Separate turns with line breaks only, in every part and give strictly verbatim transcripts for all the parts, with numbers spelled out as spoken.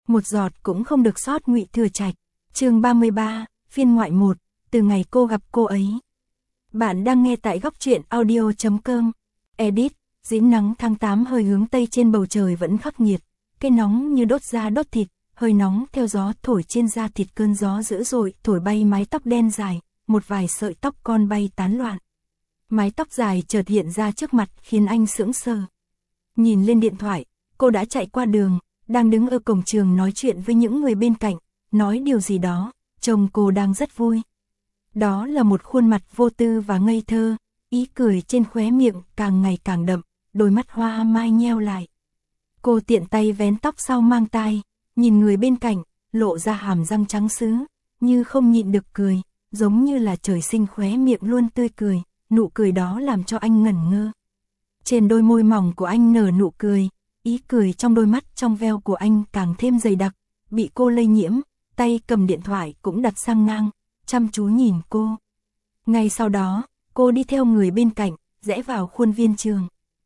một giọt cũng không được sót. Ngụy Thừa Trạch, chương ba mươi ba, phiên ngoại một, từ ngày cô gặp cô ấy. Bạn đang nghe tại góc truyện audio chấm com. Edit, Diễm nắng tháng tám hơi hướng tây, trên bầu trời vẫn khắc nghiệt, cái nóng như đốt da đốt thịt, hơi nóng theo gió thổi trên da thịt, cơn gió dữ dội thổi bay mái tóc đen dài, một vài sợi tóc con bay tán loạn. Mái tóc dài chợt hiện ra trước mặt khiến anh sững sờ. Nhìn lên điện thoại, cô đã chạy qua đường, đang đứng ở cổng trường nói chuyện với những người bên cạnh, nói điều gì đó, trông cô đang rất vui. Đó là một khuôn mặt vô tư và ngây thơ, ý cười trên khóe miệng càng ngày càng đậm, đôi mắt hoa mai nheo lại. Cô tiện tay vén tóc sau mang tai, nhìn người bên cạnh, lộ ra hàm răng trắng sứ, như không nhịn được cười, giống như là trời sinh khóe miệng luôn tươi cười, nụ cười đó làm cho anh ngẩn ngơ. Trên đôi môi mỏng của anh nở nụ cười, ý cười trong đôi mắt trong veo của anh càng thêm dày đặc, bị cô lây nhiễm, tay cầm điện thoại cũng đặt sang ngang, chăm chú nhìn cô. Ngay sau đó, cô đi theo người bên cạnh, rẽ vào khuôn viên trường.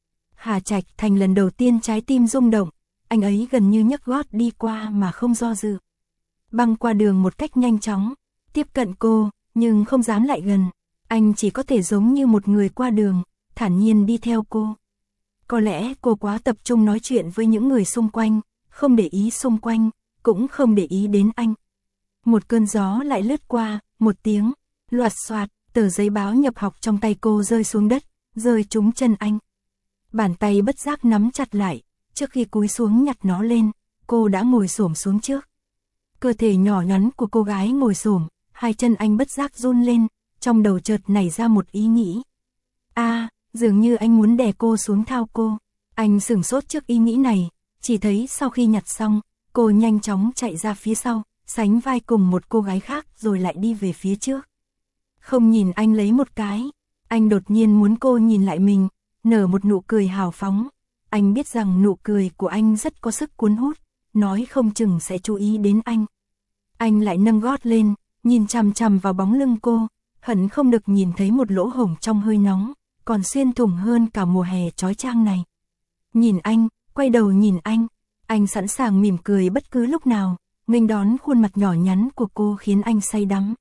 Hà Trạch Thành lần đầu tiên trái tim rung động, anh ấy gần như nhấc gót đi qua mà không do dự. Băng qua đường một cách nhanh chóng, tiếp cận cô, nhưng không dám lại gần, anh chỉ có thể giống như một người qua đường, thản nhiên đi theo cô. Có lẽ cô quá tập trung nói chuyện với những người xung quanh, không để ý xung quanh, cũng không để ý đến anh. Một cơn gió lại lướt qua, một tiếng, loạt xoạt, tờ giấy báo nhập học trong tay cô rơi xuống đất, rơi trúng chân anh. Bàn tay bất giác nắm chặt lại, trước khi cúi xuống nhặt nó lên, cô đã ngồi xổm xuống trước. Cơ thể nhỏ nhắn của cô gái ngồi xổm, hai chân anh bất giác run lên, trong đầu chợt nảy ra một ý nghĩ. A, à, dường như anh muốn đè cô xuống thao cô. Anh sửng sốt trước ý nghĩ này, chỉ thấy sau khi nhặt xong, cô nhanh chóng chạy ra phía sau, sánh vai cùng một cô gái khác rồi lại đi về phía trước. Không nhìn anh lấy một cái, anh đột nhiên muốn cô nhìn lại mình, nở một nụ cười hào phóng. Anh biết rằng nụ cười của anh rất có sức cuốn hút, nói không chừng sẽ chú ý đến anh. Anh lại nâng gót lên, nhìn chằm chằm vào bóng lưng cô, hận không được nhìn thấy một lỗ hổng trong hơi nóng, còn xuyên thủng hơn cả mùa hè chói chang này. Nhìn anh, quay đầu nhìn anh, anh sẵn sàng mỉm cười bất cứ lúc nào, nghênh đón khuôn mặt nhỏ nhắn của cô khiến anh say đắm.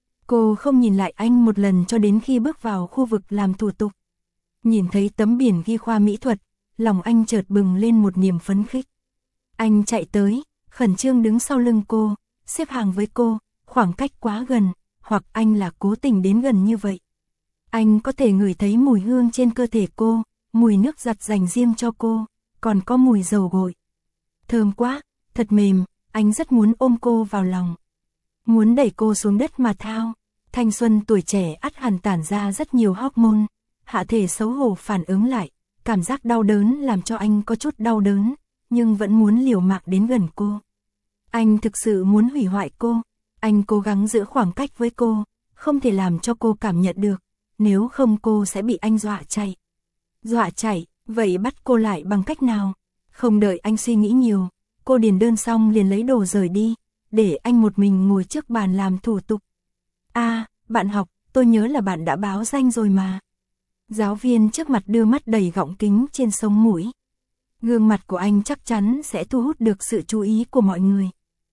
Cô không nhìn lại anh một lần cho đến khi bước vào khu vực làm thủ tục. Nhìn thấy tấm biển ghi khoa mỹ thuật, lòng anh chợt bừng lên một niềm phấn khích. Anh chạy tới, khẩn trương đứng sau lưng cô, xếp hàng với cô, khoảng cách quá gần, hoặc anh là cố tình đến gần như vậy. Anh có thể ngửi thấy mùi hương trên cơ thể cô, mùi nước giặt dành riêng cho cô, còn có mùi dầu gội. Thơm quá, thật mềm, anh rất muốn ôm cô vào lòng. Muốn đẩy cô xuống đất mà thao. Thanh xuân tuổi trẻ ắt hẳn tản ra rất nhiều hormone, hạ thể xấu hổ phản ứng lại, cảm giác đau đớn làm cho anh có chút đau đớn, nhưng vẫn muốn liều mạng đến gần cô. Anh thực sự muốn hủy hoại cô, anh cố gắng giữ khoảng cách với cô, không thể làm cho cô cảm nhận được, nếu không cô sẽ bị anh dọa chạy. Dọa chạy, vậy bắt cô lại bằng cách nào? Không đợi anh suy nghĩ nhiều, cô điền đơn xong liền lấy đồ rời đi, để anh một mình ngồi trước bàn làm thủ tục. A, à, bạn học, tôi nhớ là bạn đã báo danh rồi mà. Giáo viên trước mặt đưa mắt đầy gọng kính trên sống mũi. Gương mặt của anh chắc chắn sẽ thu hút được sự chú ý của mọi người.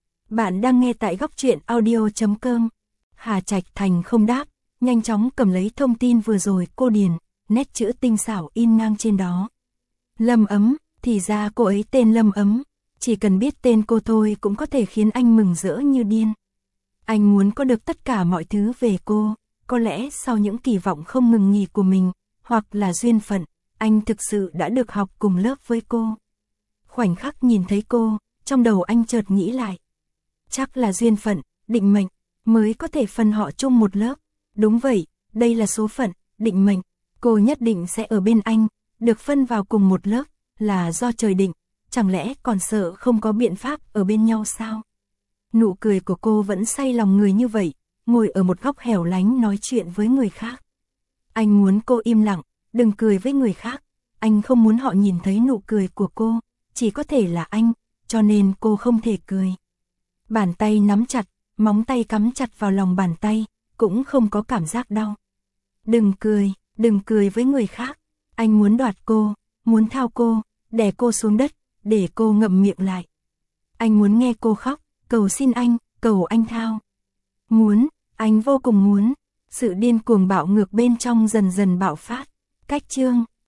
Bạn đang nghe tại góc truyện audio chấm com. Hà Trạch Thành không đáp, nhanh chóng cầm lấy thông tin vừa rồi cô điền, nét chữ tinh xảo in ngang trên đó. Lâm Ấm, thì ra cô ấy tên Lâm Ấm, chỉ cần biết tên cô thôi cũng có thể khiến anh mừng rỡ như điên. Anh muốn có được tất cả mọi thứ về cô, có lẽ sau những kỳ vọng không ngừng nghỉ của mình, hoặc là duyên phận, anh thực sự đã được học cùng lớp với cô. Khoảnh khắc nhìn thấy cô, trong đầu anh chợt nghĩ lại. Chắc là duyên phận, định mệnh, mới có thể phân họ chung một lớp. Đúng vậy, đây là số phận, định mệnh, cô nhất định sẽ ở bên anh, được phân vào cùng một lớp, là do trời định, chẳng lẽ còn sợ không có biện pháp ở bên nhau sao? Nụ cười của cô vẫn say lòng người như vậy, ngồi ở một góc hẻo lánh nói chuyện với người khác. Anh muốn cô im lặng, đừng cười với người khác, anh không muốn họ nhìn thấy nụ cười của cô, chỉ có thể là anh, cho nên cô không thể cười. Bàn tay nắm chặt, móng tay cắm chặt vào lòng bàn tay, cũng không có cảm giác đau. Đừng cười, đừng cười với người khác, anh muốn đoạt cô, muốn thao cô, đè cô xuống đất, để cô ngậm miệng lại. Anh muốn nghe cô khóc, cầu xin anh, cầu anh thao. Muốn, anh vô cùng muốn. Sự điên cuồng bạo ngược bên trong dần dần bạo phát. Cách chương,